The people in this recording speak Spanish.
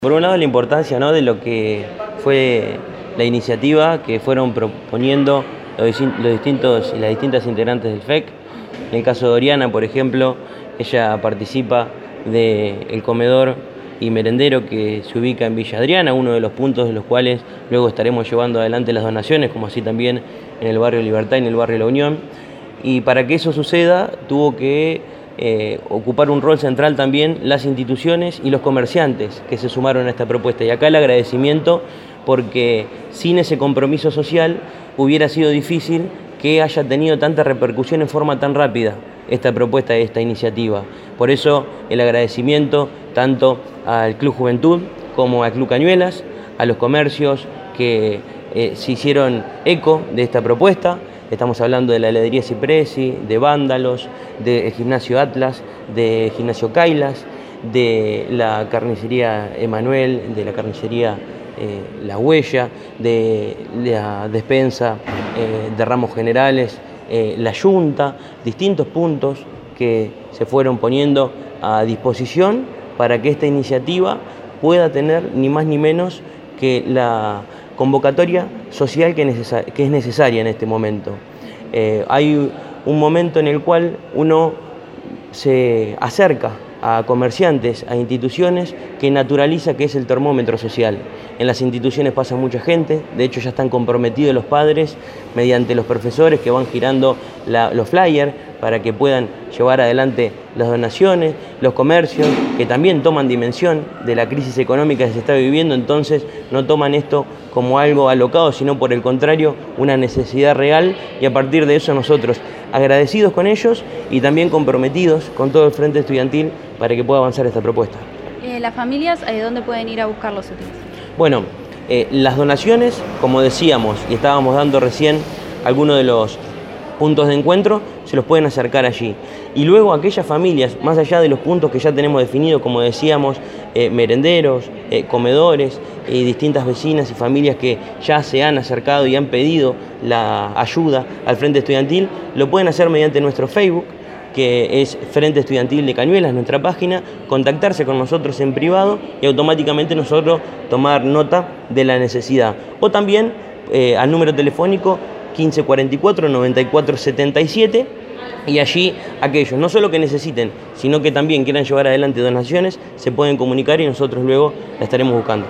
Por un lado, la importancia, ¿no?, de lo que fue la iniciativa que fueron proponiendo las distintas integrantes del FEC. En el caso de Oriana, por ejemplo, ella participa del comedor y merendero que se ubica en Villa Adriana, uno de los puntos de los cuales luego estaremos llevando adelante las donaciones, como así también en el barrio Libertad y en el barrio La Unión. Y para que eso suceda, tuvo que ocupar un rol central también las instituciones y los comerciantes que se sumaron a esta propuesta. Y acá el agradecimiento, porque sin ese compromiso social hubiera sido difícil que haya tenido tanta repercusión en forma tan rápida esta propuesta, esta iniciativa. Por eso el agradecimiento tanto al Club Juventud como al Club Cañuelas, a los comercios que se hicieron eco de esta propuesta. Estamos hablando de la heladería Cipresi, de Vándalos, del Gimnasio Atlas, de Gimnasio Kailas, de la carnicería Emanuel, de la carnicería La Huella, de la despensa de Ramos Generales, la Yunta, distintos puntos que se fueron poniendo a disposición para que esta iniciativa pueda tener ni más ni menos que la convocatoria social que es necesaria en este momento. Hay un momento en el cual uno se acerca a comerciantes, a instituciones, que naturaliza que es el termómetro social. En las instituciones pasa mucha gente, de hecho ya están comprometidos los padres mediante los profesores que van girando los flyers para que puedan llevar adelante las donaciones, los comercios que también toman dimensión de la crisis económica que se está viviendo, entonces no toman esto como algo alocado, sino por el contrario, una necesidad real, y a partir de eso nosotros agradecidos con ellos y también comprometidos con todo el Frente Estudiantil para que pueda avanzar esta propuesta. ¿Las familias dónde pueden ir a buscar los útiles? Bueno, las donaciones, como decíamos y estábamos dando recién algunos de los puntos de encuentro, se los pueden acercar allí. Y luego aquellas familias, más allá de los puntos que ya tenemos definidos, como decíamos, merenderos, comedores y distintas vecinas y familias que ya se han acercado y han pedido la ayuda al Frente Estudiantil, lo pueden hacer mediante nuestro Facebook, que es Frente Estudiantil de Cañuelas, nuestra página, contactarse con nosotros en privado y automáticamente nosotros tomar nota de la necesidad. O también al número telefónico 1544 9477, y allí aquellos no solo que necesiten, sino que también quieran llevar adelante donaciones, se pueden comunicar y nosotros luego la estaremos buscando.